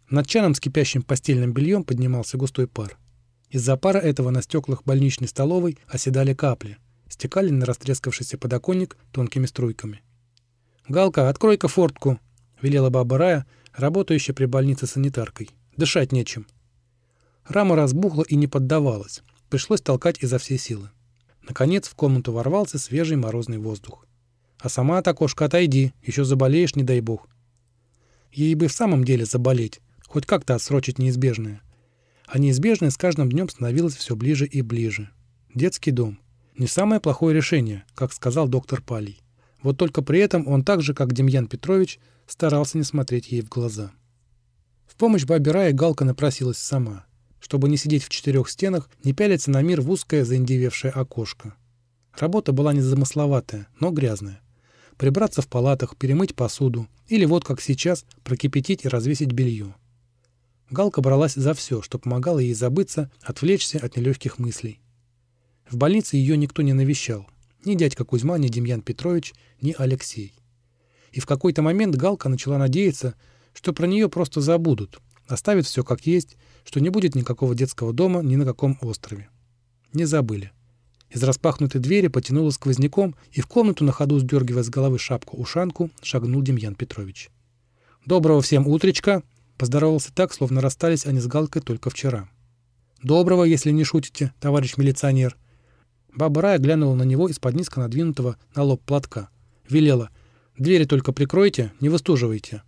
Над чаном с кипящим постельным бельем поднимался густой пар. Из-за пара этого на стеклах больничной столовой оседали капли, стекали на растрескавшийся подоконник тонкими струйками. «Галка, открой-ка фортку!» — велела баба Рая, работающая при больнице санитаркой. «Дышать нечем». Рама разбухла и не поддавалась. Пришлось толкать изо всей силы. Наконец в комнату ворвался свежий морозный воздух. «А сама от окошка отойди, еще заболеешь, не дай бог». Ей бы в самом деле заболеть, хоть как-то отсрочить неизбежное. А неизбежное с каждым днем становилось все ближе и ближе. Детский дом. Не самое плохое решение, как сказал доктор Палий. Вот только при этом он так же, как Демьян Петрович, старался не смотреть ей в глаза. В помощь бабе Рае Галка напросилась сама, чтобы не сидеть в четырех стенах, не пялиться на мир в узкое заиндевевшее окошко. Работа была незамысловатая, но грязная. Прибраться в палатах, перемыть посуду или вот как сейчас прокипятить и развесить белье. Галка бралась за все, что помогало ей забыться, отвлечься от нелегких мыслей. В больнице ее никто не навещал. Ни дядька Кузьма, ни Демьян Петрович, ни Алексей. И в какой-то момент Галка начала надеяться, что про нее просто забудут, оставят все как есть, что не будет никакого детского дома ни на каком острове. Не забыли. Из распахнутой двери потянуло сквозняком, и в комнату, на ходу сдергивая с головы шапку-ушанку, шагнул Демьян Петрович. «Доброго всем утречка!» — поздоровался так, словно расстались они с Галкой только вчера. «Доброго, если не шутите, товарищ милиционер!» Баба Рая глянула на него из-под низко надвинутого на лоб платка. Велела: «Двери только прикройте, не выстуживайте».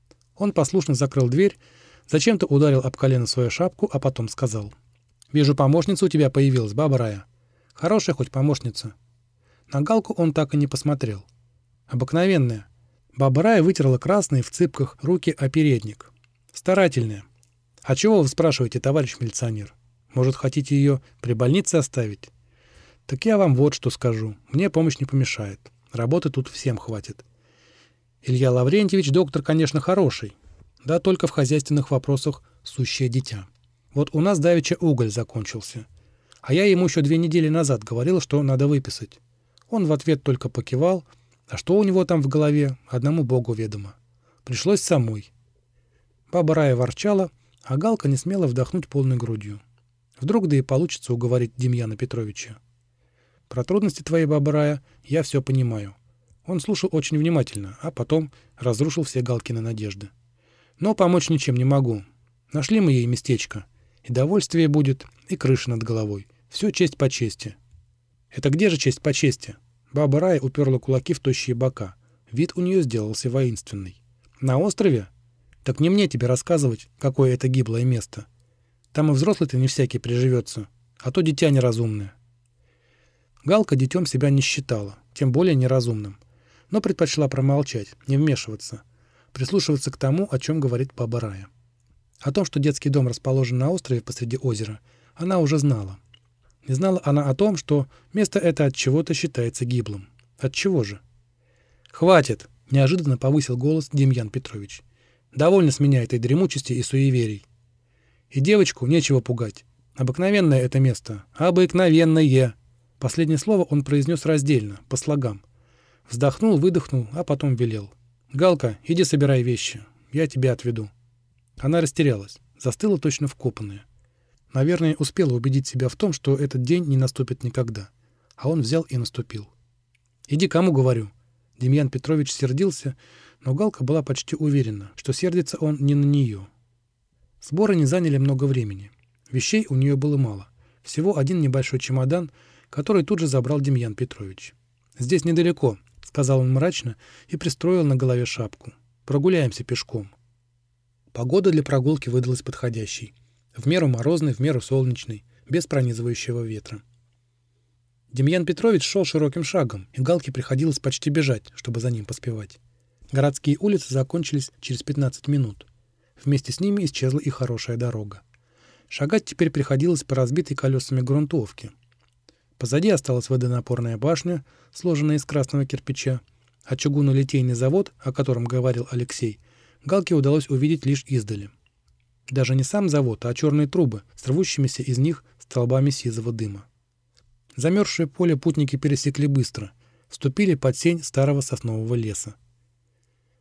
Он послушно закрыл дверь, зачем-то ударил об колено свою шапку, а потом сказал: «Вижу, помощница у тебя появилась, баба Рая. Хорошая хоть помощница». На Галку он так и не посмотрел. Обыкновенная. Баба Рая вытерла красные в цыпках руки о передник. Старательная. «А чего вы спрашиваете, товарищ милиционер? Может, хотите ее при больнице оставить?» «Так я вам вот что скажу. Мне помощь не помешает. Работы тут всем хватит. Илья Лаврентьевич доктор, конечно, хороший. Да только в хозяйственных вопросах сущее дитя. Вот у нас давеча уголь закончился. А я ему еще 2 недели назад говорил, что надо выписать. Он в ответ только покивал, а что у него там в голове, одному богу ведомо. Пришлось самой». Баба Рая ворчала, а Галка не смела вдохнуть полной грудью. Вдруг да и получится уговорить Демьяна Петровича. «Про трудности твоей, баба Рая, я все понимаю». Он слушал очень внимательно, а потом разрушил все Галкины надежды. «Но помочь ничем не могу. Нашли мы ей местечко. И довольствие будет, и крыша над головой. Все честь по чести». «Это где же честь по чести?» Баба Рая уперла кулаки в тощие бока. Вид у нее сделался воинственный. «На острове? Так не мне тебе рассказывать, какое это гиблое место. Там и взрослый-то не всякий приживется, а то дитя неразумное». Галка детем себя не считала, тем более неразумным, но предпочла промолчать, не вмешиваться, прислушиваться к тому, о чем говорит баба Рая. О том, что детский дом расположен на острове посреди озера, она уже знала. Не знала она о том, что место это от чего-то считается гиблым. От чего же? «Хватит!» — неожиданно повысил голос Демьян Петрович. «Довольно с меня этой дремучести и суеверий. И девочку нечего пугать. Обыкновенное это место. Обыкновенное!» Последнее слово он произнес раздельно, по слогам. Вздохнул, выдохнул, а потом велел: «Галка, иди собирай вещи. Я тебя отведу». Она растерялась, застыла точно вкопанная. Наверное, успела убедить себя в том, что этот день не наступит никогда. А он взял и наступил. «Иди, кому говорю». Демьян Петрович сердился, но Галка была почти уверена, что сердится он не на нее. Сборы не заняли много времени. Вещей у нее было мало. Всего один небольшой чемодан, который тут же забрал Демьян Петрович. «Здесь недалеко», — сказал он мрачно и пристроил на голове шапку. «Прогуляемся пешком». Погода для прогулки выдалась подходящей. В меру морозной, в меру солнечной, без пронизывающего ветра. Демьян Петрович шел широким шагом, и Галке приходилось почти бежать, чтобы за ним поспевать. Городские улицы закончились через 15 минут. Вместе с ними исчезла и хорошая дорога. Шагать теперь приходилось по разбитой колесами грунтовке. Позади осталась водонапорная башня, сложенная из красного кирпича, а чугунолитейный завод, о котором говорил Алексей, Галке удалось увидеть лишь издали. Даже не сам завод, а черные трубы с рвущимися из них столбами сизого дыма. Замерзшее поле путники пересекли быстро, вступили под сень старого соснового леса.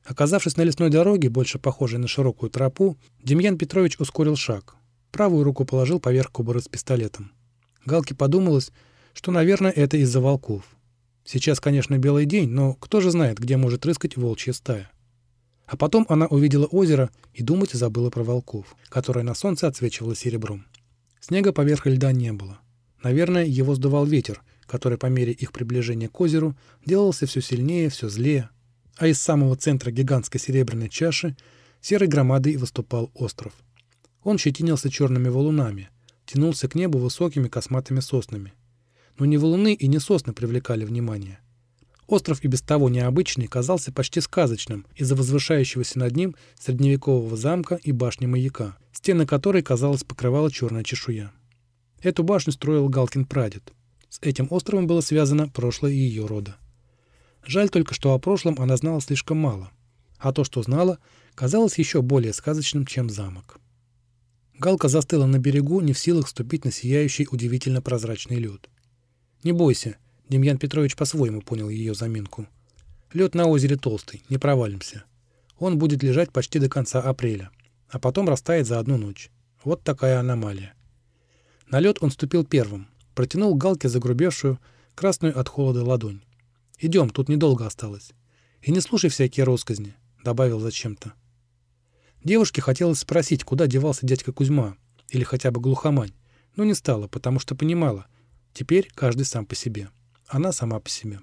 Оказавшись на лесной дороге, больше похожей на широкую тропу, Демьян Петрович ускорил шаг. Правую руку положил поверх кобуры с пистолетом. Галке подумалось, что, наверное, это из-за волков. Сейчас, конечно, белый день, но кто же знает, где может рыскать волчья стая. А потом она увидела озеро и думать забыла про волков, которое на солнце отсвечивало серебром. Снега поверх льда не было. Наверное, его сдувал ветер, который по мере их приближения к озеру делался все сильнее, все злее. А из самого центра гигантской серебряной чаши серой громадой выступал остров. Он щетинился черными валунами, тянулся к небу высокими косматыми соснами. Но ни валуны и ни сосны привлекали внимание. Остров и без того необычный казался почти сказочным из-за возвышающегося над ним средневекового замка и башни маяка, стены которой, казалось, покрывала черная чешуя. Эту башню строил Галкин прадед. С этим островом было связано прошлое ее рода. Жаль только, что о прошлом она знала слишком мало, а то, что знала, казалось еще более сказочным, чем замок. Галка застыла на берегу, не в силах ступить на сияющий удивительно прозрачный лед. «Не бойся», — Демьян Петрович по-своему понял ее заминку. «Лед на озере толстый, не провалимся. Он будет лежать почти до конца апреля, а потом растает за одну ночь. Вот такая аномалия». На лед он ступил первым, протянул Галке загрубевшую, красную от холода ладонь. «Идем, тут недолго осталось. И не слушай всякие россказни», — добавил зачем-то. Девушке хотелось спросить, куда девался дядька Кузьма, или хотя бы глухомань, но не стала, потому что понимала, теперь каждый сам по себе. Она сама по себе.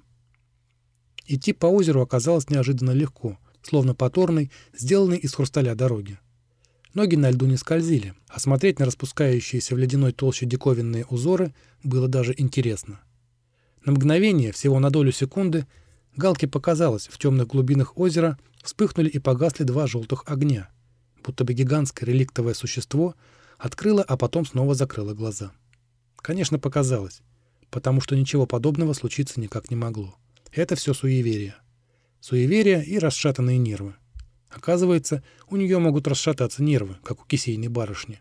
Идти по озеру оказалось неожиданно легко, словно по торной, сделанной из хрусталя дороги. Ноги на льду не скользили, а смотреть на распускающиеся в ледяной толще диковинные узоры было даже интересно. На мгновение, всего на долю секунды, Галке показалось, в темных глубинах озера вспыхнули и погасли два желтых огня, будто бы гигантское реликтовое существо открыло, а потом снова закрыло глаза. Конечно, показалось, потому что ничего подобного случиться никак не могло. Это все суеверие. Суеверие и расшатанные нервы. Оказывается, у нее могут расшататься нервы, как у кисейной барышни.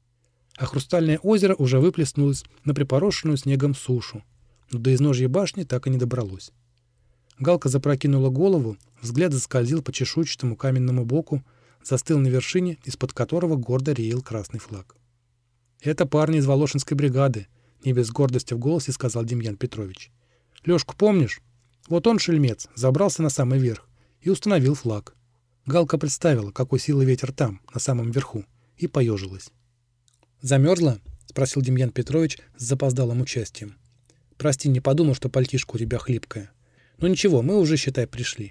А хрустальное озеро уже выплеснулось на припорошенную снегом сушу, но до изножья башни так и не добралось. Галка запрокинула голову, взгляд заскользил по чешуйчатому каменному боку, застыл на вершине, из-под которого гордо реял красный флаг. «Это парни из Волошинской бригады», — не без гордости в голосе сказал Демьян Петрович. «Лёшку помнишь? Вот он, шельмец, забрался на самый верх и установил флаг». Галка представила, какой силы ветер там, на самом верху, и поежилась. «Замерзла?» — спросил Демьян Петрович с запоздалым участием. «Прости, не подумал, что пальтишко у тебя хлипкое. Но ничего, мы уже, считай, пришли».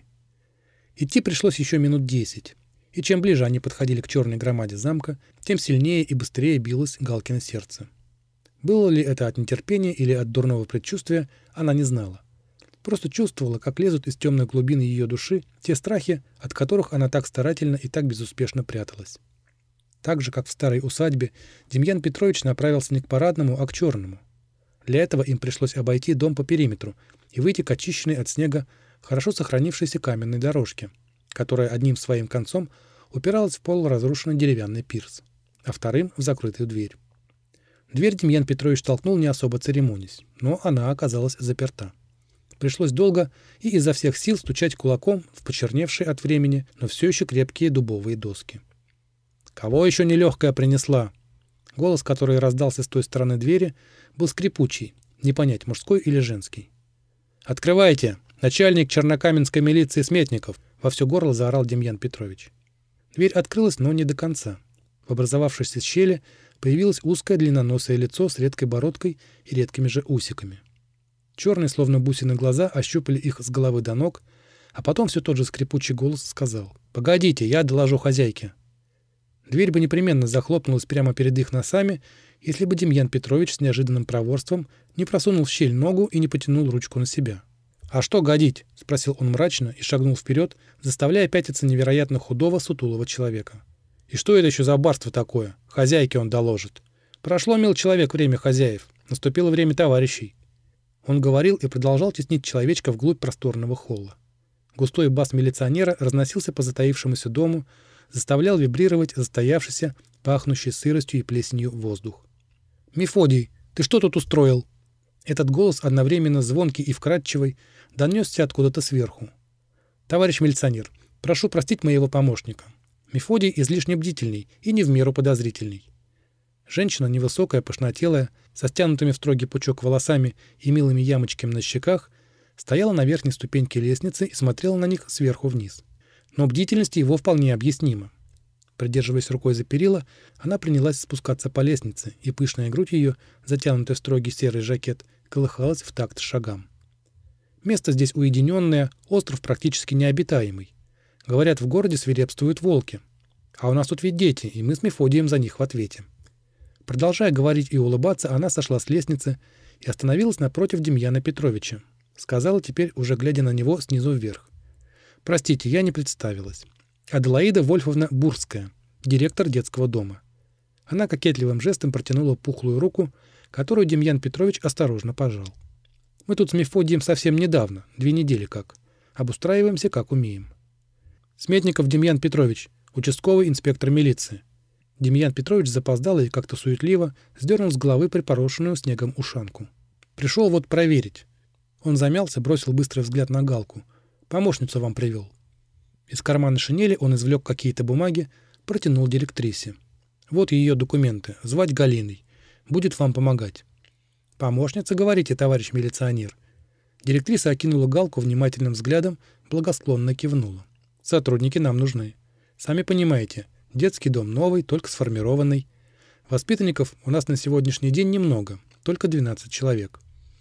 Идти пришлось еще минут 10, и чем ближе они подходили к черной громаде замка, тем сильнее и быстрее билось Галкино сердце. Было ли это от нетерпения или от дурного предчувствия, она не знала. Просто чувствовала, как лезут из темных глубин ее души те страхи, от которых она так старательно и так безуспешно пряталась. Так же, как в старой усадьбе, Демьян Петрович направился не к парадному, а к черному. Для этого им пришлось обойти дом по периметру и выйти к очищенной от снега хорошо сохранившейся каменной дорожке, которая одним своим концом упиралась в полуразрушенный деревянный пирс, а вторым — в закрытую дверь. Дверь Демьян Петрович толкнул, не особо церемонясь, но она оказалась заперта. Пришлось долго и изо всех сил стучать кулаком в почерневшие от времени, но все еще крепкие дубовые доски. «Кого еще нелегкая принесла?» Голос, который раздался с той стороны двери, был скрипучий, не понять, мужской или женский. «Открывайте! Начальник чернокаменской милиции Сметников!» — во все горло заорал Демьян Петрович. Дверь открылась, но не до конца. В образовавшейся щели появилось узкое длинноносое лицо с редкой бородкой и редкими же усиками. Черные, словно бусины, глаза ощупали их с головы до ног, а потом все тот же скрипучий голос сказал: «Погодите, я доложу хозяйке». Дверь бы непременно захлопнулась прямо перед их носами, если бы Демьян Петрович с неожиданным проворством не просунул в щель ногу и не потянул ручку на себя. «А что годить?» — спросил он мрачно и шагнул вперед, заставляя пятиться невероятно худого, сутулого человека. «И что это еще за барство такое? Хозяйке он доложит. Прошло, мил человек, время хозяев. Наступило время товарищей». Он говорил и продолжал теснить человечка вглубь просторного холла. Густой бас милиционера разносился по затаившемуся дому, заставлял вибрировать застоявшийся, пахнущий сыростью и плесенью воздух. «Мефодий, ты что тут устроил?» Этот голос, одновременно звонкий и вкрадчивый, донесся откуда-то сверху. «Товарищ милиционер, Прошу простить моего помощника. Мефодий излишне бдительный и не в меру подозрительный». Женщина, невысокая, пышнотелая, со стянутыми в строгий пучок волосами и милыми ямочками на щеках, стояла на верхней ступеньке лестницы и смотрела на них сверху вниз. Но бдительность его вполне объяснима. Придерживаясь рукой за перила, она принялась спускаться по лестнице, и пышная грудь ее, затянутая в строгий серый жакет, колыхалась в такт шагам. Место здесь уединенное, остров практически необитаемый. Говорят, в городе свирепствуют волки. А у нас тут ведь дети, и мы с Мефодием за них в ответе. Продолжая говорить и улыбаться, она сошла с лестницы и остановилась напротив Демьяна Петровича. Сказала теперь, уже глядя на него снизу вверх: «Простите, я не представилась. Аделаида Вольфовна Бурская, директор детского дома». Она кокетливым жестом протянула пухлую руку, которую Демьян Петрович осторожно пожал. «Мы тут с Мефодием совсем недавно, 2 недели как. Обустраиваемся, как умеем». «Сметников Демьян Петрович, участковый инспектор милиции». Демьян Петрович запоздало и как-то суетливо сдернул с головы припорошенную снегом ушанку. «Пришел вот проверить». Он замялся, бросил быстрый взгляд на Галку. «Помощницу вам привел». Из кармана шинели он извлек какие-то бумаги, протянул директрисе. «Вот ее документы. Звать Галиной. Будет вам помогать». «Помощница, говорите, товарищ милиционер?» Директриса окинула Галку внимательным взглядом, благосклонно кивнула. «Сотрудники нам нужны. Сами понимаете, детский дом новый, только сформированный. Воспитанников у нас на сегодняшний день немного, только 12 человек.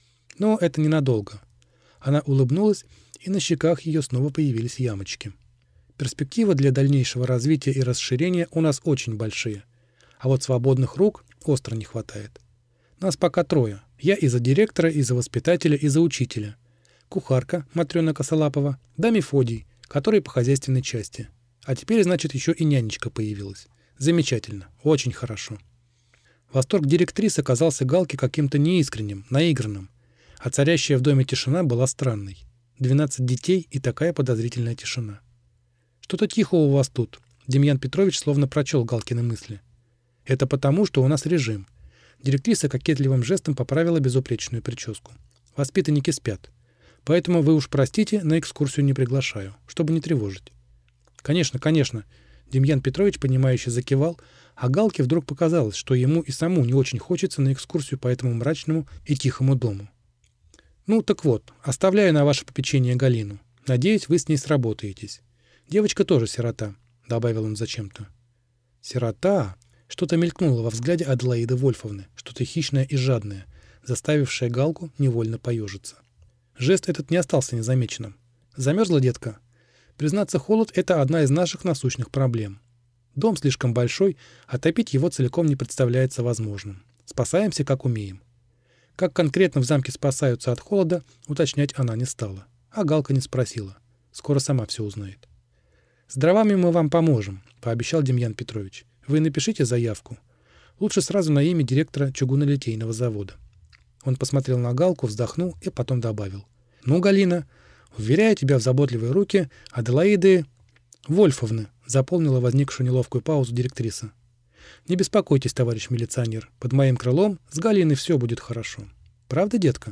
Но это ненадолго». Она улыбнулась, и на щеках ее снова появились ямочки. «Перспективы для дальнейшего развития и расширения у нас очень большие. А вот свободных рук остро не хватает. Нас пока 3. Я и за директора, и за воспитателя, и за учителя. Кухарка Матрена Косолапова, да Мефодий, который по хозяйственной части. А теперь, значит, еще и нянечка появилась. Замечательно, очень хорошо». Восторг директрисы казался Галке каким-то неискренним, наигранным. А царящая в доме тишина была странной. 12 детей и такая подозрительная тишина. «Что-то тихо у вас тут», — Демьян Петрович словно прочел Галкины мысли. «Это потому, что у нас режим». Директриса кокетливым жестом поправила безупречную прическу. «Воспитанники спят. Поэтому вы уж простите, на экскурсию не приглашаю, чтобы не тревожить». «Конечно, конечно», — Демьян Петрович, понимающе закивал, а Галке вдруг показалось, что ему и саму не очень хочется на экскурсию по этому мрачному и тихому дому. «Ну, так вот, оставляю на ваше попечение Галину. Надеюсь, вы с ней сработаетесь. Девочка тоже сирота», — добавил он зачем-то. «Сирота?» Что-то мелькнуло во взгляде Аделаиды Вольфовны, что-то хищное и жадное, заставившее Галку невольно поежиться. Жест этот не остался незамеченным. «Замерзла, детка?» Признаться, холод — это одна из наших насущных проблем. Дом слишком большой, а топить его целиком не представляется возможным. Спасаемся, как умеем. Как конкретно в замке спасаются от холода, уточнять она не стала. А Галка не спросила. Скоро сама все узнает. «С дровами мы вам поможем», — пообещал Демьян Петрович. «Вы напишите заявку. Лучше сразу на имя директора чугунолитейного завода». Он посмотрел на Галку, вздохнул и потом добавил. «Ну, Галина, уверяю тебя в заботливые руки Аделаиды Вольфовны», — заполнила возникшую неловкую паузу директриса. «Не беспокойтесь, товарищ милиционер. Под моим крылом с Галиной все будет хорошо. Правда, детка?»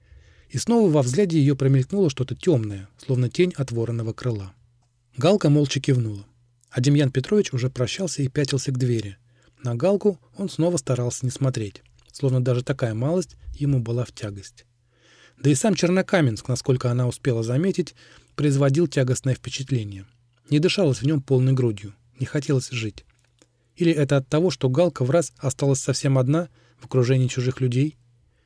И снова во взгляде ее промелькнуло что-то темное, словно тень от вороного крыла. Галка молча кивнула. А Демьян Петрович уже прощался и пятился к двери. На Галку он снова старался не смотреть, словно даже такая малость ему была в тягость. Да и сам Чернокаменск, насколько она успела заметить, производил тягостное впечатление. Не дышалось в нем полной грудью, не хотелось жить. Или это от того, что Галка враз осталась совсем одна, в окружении чужих людей?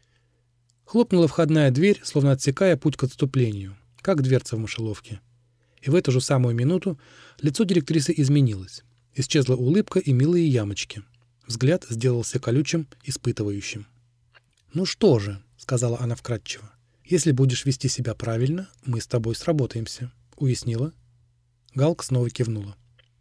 Хлопнула входная дверь, словно отсекая путь к отступлению, как дверца в мышеловке. И в эту же самую минуту лицо директрисы изменилось. Исчезла улыбка и милые ямочки. Взгляд сделался колючим, испытывающим. «Ну что же», — сказала она вкратчиво, — «если будешь вести себя правильно, мы с тобой сработаемся». Уяснила? Галка снова кивнула.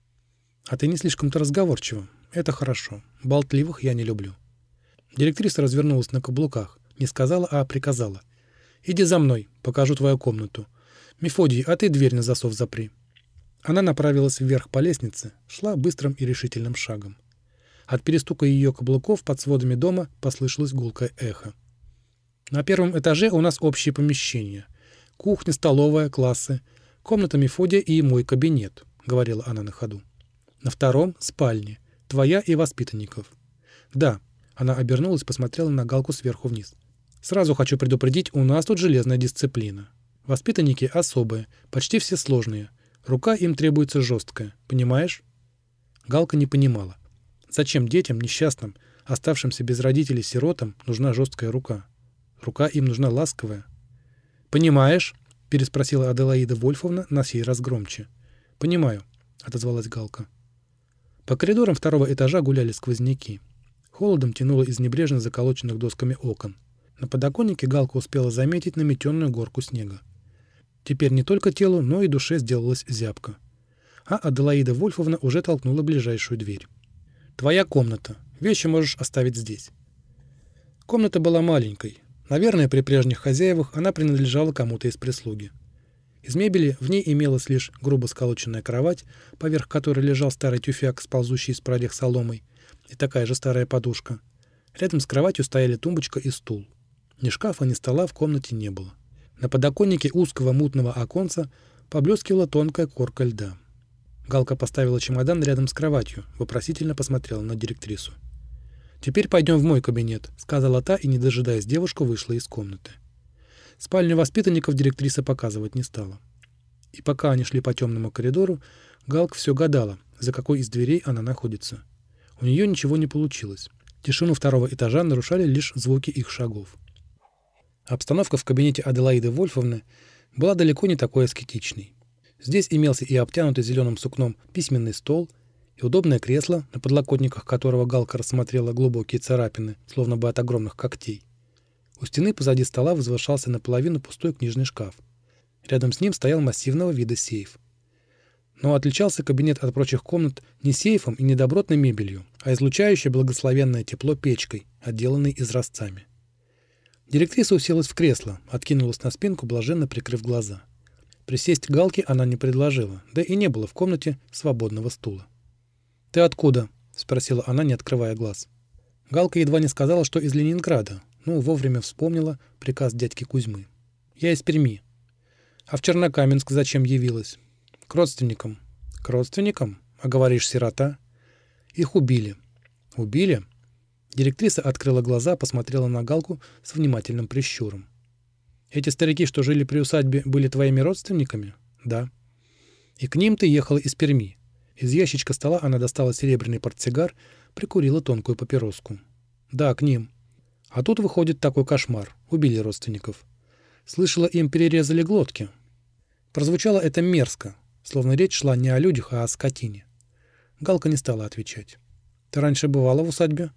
«А ты не слишком-то разговорчива. Это хорошо. Болтливых я не люблю». Директриса развернулась на каблуках. Не сказала, а приказала. «Иди за мной, покажу твою комнату. Мефодий, а ты дверь на засов запри». Она направилась вверх по лестнице, шла быстрым и решительным шагом. От перестука ее каблуков под сводами дома послышалось гулкое эхо. «На первом этаже у нас общие помещения. Кухня, столовая, классы. «Комната Мефодия и мой кабинет», — говорила она на ходу. «На втором — спальня. Твоя и воспитанников». «Да», — она обернулась, посмотрела на Галку сверху вниз. «Сразу хочу предупредить, у нас тут железная дисциплина. Воспитанники особые, почти все сложные. Рука им требуется жесткая, понимаешь?» Галка не понимала. Зачем детям, несчастным, оставшимся без родителей сиротам, нужна жесткая рука? Рука им нужна ласковая. «Понимаешь?» — переспросила Аделаида Вольфовна на сей раз громче. «Понимаю», — отозвалась Галка. По коридорам второго этажа гуляли сквозняки. Холодом тянуло из небрежно заколоченных досками окон. На подоконнике Галка успела заметить наметенную горку снега. Теперь не только телу, но и душе сделалась зябко. А Аделаида Вольфовна уже толкнула ближайшую дверь. «Твоя комната. Вещи можешь оставить здесь». Комната была маленькой. Наверное, при прежних хозяевах она принадлежала кому-то из прислуги. Из мебели в ней имелась лишь грубо сколоченная кровать, поверх которой лежал старый тюфяк, сползущий из прорех соломой, и такая же старая подушка. Рядом с кроватью стояли тумбочка и стул. Ни шкафа, ни стола в комнате не было. На подоконнике узкого мутного оконца поблескивала тонкая корка льда. Галка поставила чемодан рядом с кроватью, вопросительно посмотрела на директрису. «Теперь пойдем в мой кабинет», — сказала та, и, не дожидаясь девушку, вышла из комнаты. Спальню воспитанников директриса показывать не стала. И пока они шли по темному коридору, Галка все гадала, за какой из дверей она находится. У нее ничего не получилось. Тишину второго этажа нарушали лишь звуки их шагов. Обстановка в кабинете Аделаиды Вольфовны была далеко не такой аскетичной. Здесь имелся и обтянутый зеленым сукном письменный стол, и удобное кресло, на подлокотниках которого Галка рассмотрела глубокие царапины, словно бы от огромных когтей. У стены позади стола возвышался наполовину пустой книжный шкаф. Рядом с ним стоял массивного вида сейф. Но отличался кабинет от прочих комнат не сейфом и не добротной мебелью, а излучающей благословенное тепло печкой, отделанной изразцами. Директриса уселась в кресло, откинулась на спинку, блаженно прикрыв глаза. Присесть к Галке она не предложила, да и не было в комнате свободного стула. «Ты откуда?» — спросила она, не открывая глаз. Галка едва не сказала, что из Ленинграда, но вовремя вспомнила приказ дядьки Кузьмы. «Я из Перми». «А в Чернокаменск зачем явилась?» «К родственникам». «К родственникам? А говоришь, сирота?» «Их убили». «Убили?» Директриса открыла глаза, посмотрела на Галку с внимательным прищуром. «Эти старики, что жили при усадьбе, были твоими родственниками?» «Да». «И к ним ты ехала из Перми?» Из ящичка стола она достала серебряный портсигар, прикурила тонкую папироску. «Да, к ним. А тут выходит такой кошмар. Убили родственников. Слышала, им перерезали глотки». Прозвучало это мерзко, словно речь шла не о людях, а о скотине. Галка не стала отвечать. «Ты раньше бывала в усадьбе?»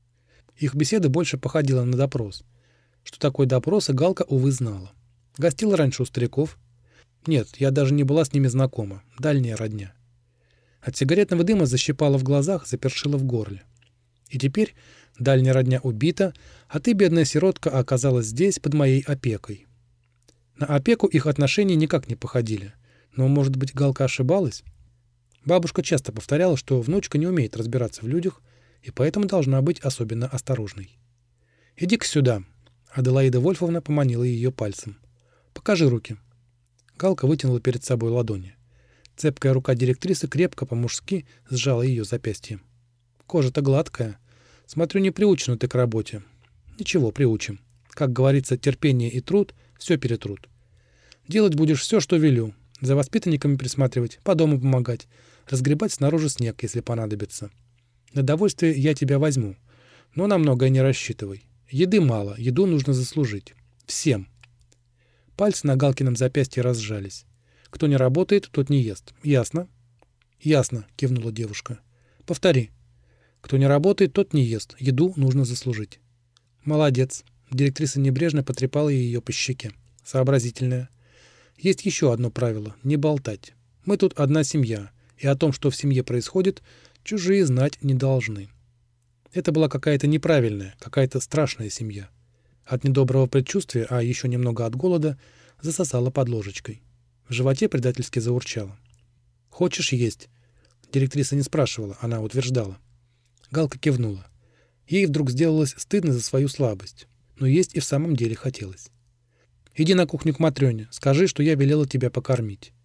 Их беседа больше походила на допрос. Что такое допрос, Галка, увы, знала. Гостила раньше у стариков. Нет, я даже не была с ними знакома. Дальняя родня. От сигаретного дыма защипала в глазах, запершила в горле. И теперь дальняя родня убита, а ты, бедная сиротка, оказалась здесь, под моей опекой. На опеку их отношения никак не походили. Но, может быть, Галка ошибалась? Бабушка часто повторяла, что внучка не умеет разбираться в людях, и поэтому должна быть особенно осторожной. «Иди-ка сюда», — Аделаида Вольфовна поманила ее пальцем. «Покажи руки». Галка вытянула перед собой ладони. Цепкая рука директрисы крепко по-мужски сжала ее запястье. «Кожа-то гладкая. Смотрю, не приучена ты к работе». «Ничего, приучим. Как говорится, терпение и труд — все перетрут. Делать будешь все, что велю. За воспитанниками присматривать, по дому помогать, разгребать снаружи снег, если понадобится. На довольствие я тебя возьму, но на многое не рассчитывай. Еды мало, еду нужно заслужить. Всем». Пальцы на Галкином запястье разжались. «Кто не работает, тот не ест. Ясно?» «Ясно», — кивнула девушка. «Повтори. Кто не работает, тот не ест. Еду нужно заслужить». «Молодец». Директриса небрежно потрепала ее по щеке. «Сообразительная. Есть еще одно правило — не болтать. Мы тут одна семья, и о том, что в семье происходит, чужие знать не должны». Это была какая-то неправильная, какая-то страшная семья. От недоброго предчувствия, а еще немного от голода, засосала под ложечкой. В животе предательски заурчало. «Хочешь есть?» Директриса не спрашивала, она утверждала. Галка кивнула. Ей вдруг сделалось стыдно за свою слабость, но есть и в самом деле хотелось. «Иди на кухню к Матрёне, скажи, что я велела тебя покормить».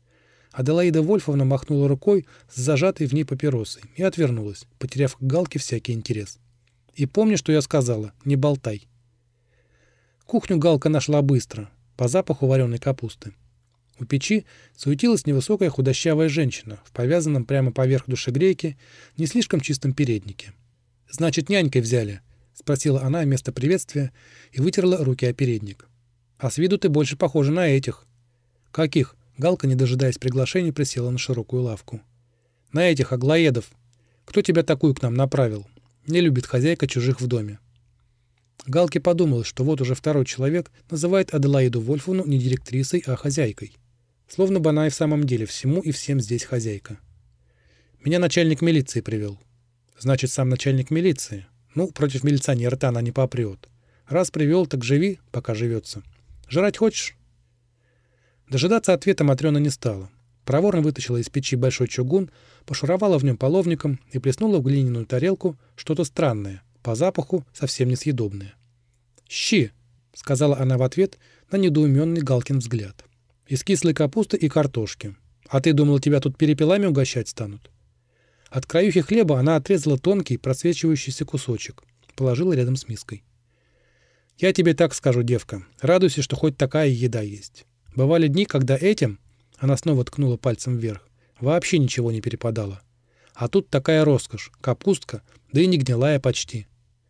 Аделаида Вольфовна махнула рукой с зажатой в ней папиросой и отвернулась, потеряв к Галке всякий интерес. «И помни, что я сказала, не болтай». Кухню Галка нашла быстро, по запаху вареной капусты. У печи суетилась невысокая худощавая женщина в повязанном прямо поверх душегрейки не слишком чистом переднике. «Значит, нянькой взяли?» — спросила она вместо приветствия и вытерла руки о передник. «А с виду ты больше похожа на этих». «Каких?» — Галка, не дожидаясь приглашения, присела на широкую лавку. «На этих аглоедов. Кто тебя такую к нам направил? Не любит хозяйка чужих в доме». Галке подумалось, что вот уже второй человек называет Аделаиду Вольфовну не директрисой, а хозяйкой. Словно бы она и в самом деле всему и всем здесь хозяйка. «Меня начальник милиции привел». «Значит, сам начальник милиции. Ну, против милиционера-то она не попрет. Раз привел, так живи, пока живется. Жрать хочешь?» Дожидаться ответа Матрена не стала. Проворно вытащила из печи большой чугун, пошуровала в нем половником и плеснула в глиняную тарелку что-то странное, по запаху совсем несъедобное. «Щи!» — сказала она в ответ на недоуменный Галкин взгляд. «Из кислой капусты и картошки. А ты думала, тебя тут перепелами угощать станут?» От краюхи хлеба она отрезала тонкий, просвечивающийся кусочек, положила рядом с миской. «Я тебе так скажу, девка, радуйся, что хоть такая еда есть. Бывали дни, когда этим, — она снова ткнула пальцем вверх, — вообще ничего не перепадало. А тут такая роскошь, капустка, да и не гнилая почти».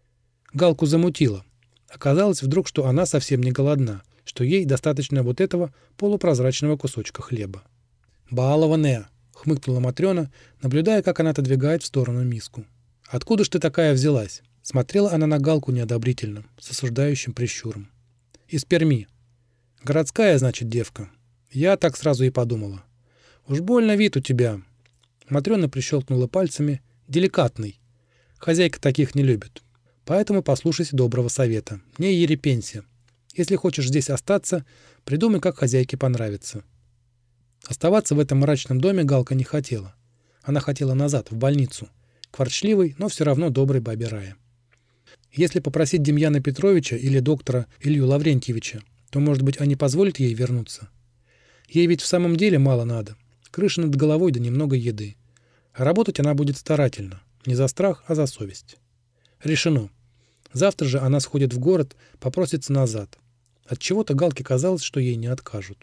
Галку замутило. Оказалось вдруг, что она совсем не голодна, что ей достаточно вот этого полупрозрачного кусочка хлеба. «Балованная!» — хмыкнула Матрена, наблюдая, как она отодвигает в сторону миску. «Откуда ж ты такая взялась?» — смотрела она на Галку неодобрительно, с осуждающим прищуром. «Из Перми». «Городская, значит, девка». Я так сразу и подумала. «Уж больно вид у тебя». Матрена прищелкнула пальцами. «Деликатный. Хозяйка таких не любит. Поэтому послушайся доброго совета. Не ерепенься. Если хочешь здесь остаться, придумай, как хозяйке понравится». Оставаться в этом мрачном доме Галка не хотела. Она хотела назад, в больницу, к ворчливой, но все равно доброй бабе Рае. Если попросить Демьяна Петровича или доктора Илью Лаврентьевича, то, может быть, они позволят ей вернуться. Ей ведь в самом деле мало надо. Крыша над головой да немного еды. А работать она будет старательно. Не за страх, а за совесть. Решено. Завтра же она сходит в город, попросится назад. Отчего-то Галке казалось, что ей не откажут.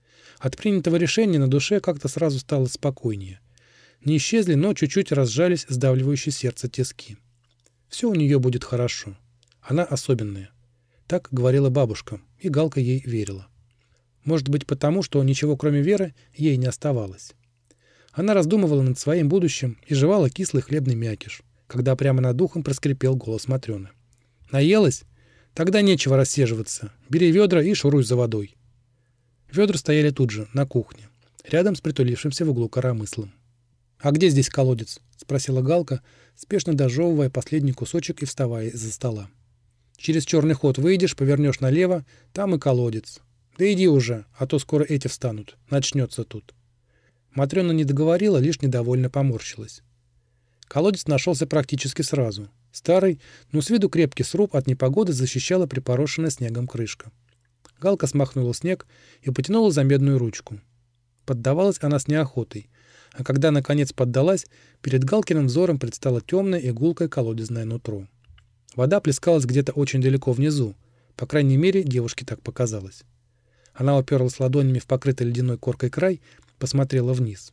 От принятого решения на душе как-то сразу стало спокойнее. Не исчезли, но чуть-чуть разжались сдавливающие сердце тиски. Все у нее будет хорошо. Она особенная. Так говорила бабушка, и Галка ей верила. Может быть, потому, что ничего кроме веры ей не оставалось. Она раздумывала над своим будущим и жевала кислый хлебный мякиш, когда прямо над ухом проскрипел голос Матрены. «Наелась? Тогда нечего рассиживаться. Бери ведра и шуруй за водой». Ведра стояли тут же, на кухне, рядом с притулившимся в углу коромыслом. «А где здесь колодец?» — спросила Галка, спешно дожевывая последний кусочек и вставая из-за стола. «Через черный ход выйдешь, повернешь налево, там и колодец. Да иди уже, а то скоро эти встанут. Начнется тут». Матрена не договорила, лишь недовольно поморщилась. Колодец нашелся практически сразу. Старый, но с виду крепкий сруб от непогоды защищала припорошенная снегом крышка. Галка смахнула снег и потянула за медную ручку. Поддавалась она с неохотой, а когда наконец поддалась, перед Галкиным взором предстало темное и гулкое колодезное нутро. Вода плескалась где-то очень далеко внизу, по крайней мере, девушке так показалось. Она уперлась ладонями в покрытый ледяной коркой край, посмотрела вниз.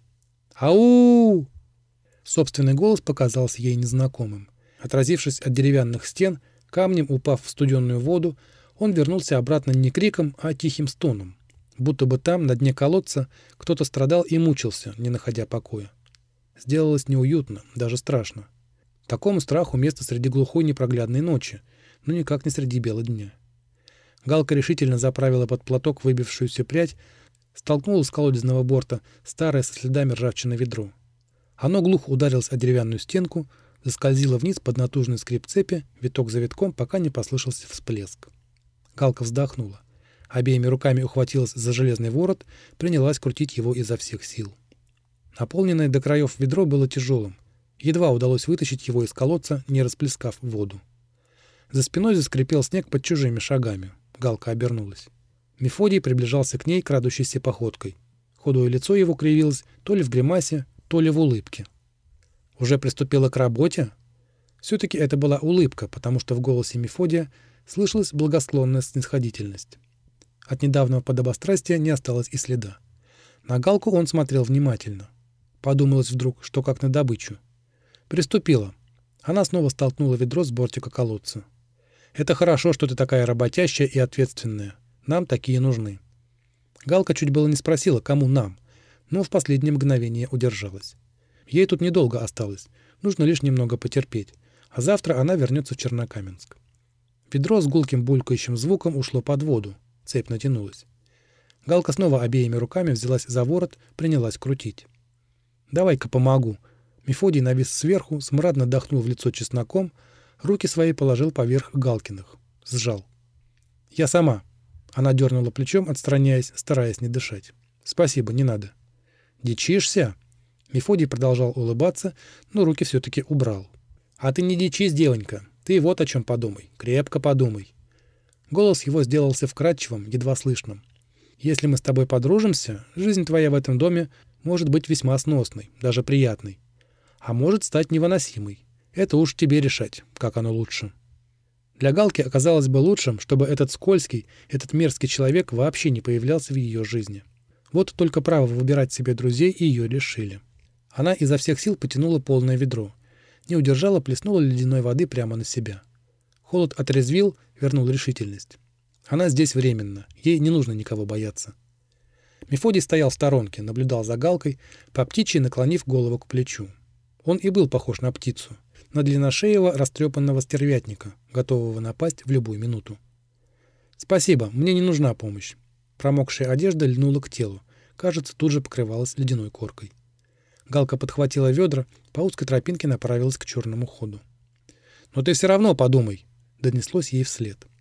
«Ау!» Собственный голос показался ей незнакомым. Отразившись от деревянных стен, камнем упав в студенную воду, он вернулся обратно не криком, а тихим стоном. Будто бы там, на дне колодца, кто-то страдал и мучился, не находя покоя. Сделалось неуютно, даже страшно. Такому страху место среди глухой непроглядной ночи, но никак не среди бела дня. Галка решительно заправила под платок выбившуюся прядь, столкнула с колодезного борта старое со следами ржавчины ведро. Оно глухо ударилось о деревянную стенку, заскользило вниз под натужный скрип цепи, виток за витком, пока не послышался всплеск. Галка вздохнула. Обеими руками ухватилась за железный ворот, принялась крутить его изо всех сил. Наполненное до краев ведро было тяжелым. Едва удалось вытащить его из колодца, не расплескав воду. За спиной заскрипел снег под чужими шагами. Галка обернулась. Мефодий приближался к ней, крадущейся походкой. Худое лицо его кривилось то ли в гримасе, то ли в улыбке. «Уже приступила к работе?» Все-таки это была улыбка, потому что в голосе Мефодия слышалась благосклонная снисходительность. От недавнего подобострастия не осталось и следа. На Галку он смотрел внимательно. Подумалось вдруг, что как на добычу. Приступила. Она снова столкнула ведро с бортика колодца. «Это хорошо, что ты такая работящая и ответственная. Нам такие нужны». Галка чуть было не спросила, кому нам, но в последнее мгновение удержалась. Ей тут недолго осталось, нужно лишь немного потерпеть, а завтра она вернется в Чернокаменск. Ведро с гулким булькающим звуком ушло под воду, цепь натянулась. Галка снова обеими руками взялась за ворот, принялась крутить. «Давай-ка помогу». Мефодий навис сверху, смрадно дохнул в лицо чесноком, руки свои положил поверх Галкиных. Сжал. «Я сама». Она дернула плечом, отстраняясь, стараясь не дышать. «Спасибо, не надо». «Дичишься?» Мефодий продолжал улыбаться, но руки все-таки убрал. «А ты не дичись, девонька. Ты вот о чем подумай. Крепко подумай». Голос его сделался вкрадчивым, едва слышным. «Если мы с тобой подружимся, жизнь твоя в этом доме может быть весьма сносной, даже приятной. А может стать невыносимой. Это уж тебе решать, как оно лучше». Для Галки оказалось бы лучшим, чтобы этот скользкий, этот мерзкий человек вообще не появлялся в ее жизни. Вот только право выбирать себе друзей ее лишили. Она изо всех сил потянула полное ведро. Не удержала, плеснула ледяной воды прямо на себя. Холод отрезвил, вернул решительность. Она здесь временно, ей не нужно никого бояться. Мефодий стоял в сторонке, наблюдал за Галкой, по птичьи наклонив голову к плечу. Он и был похож на птицу, на длинношеего растрепанного стервятника, готового напасть в любую минуту. «Спасибо, мне не нужна помощь». Промокшая одежда льнула к телу, кажется, тут же покрывалась ледяной коркой. Галка подхватила ведра, по узкой тропинке направилась к черному ходу. «Но ты все равно подумай», — донеслось ей вслед.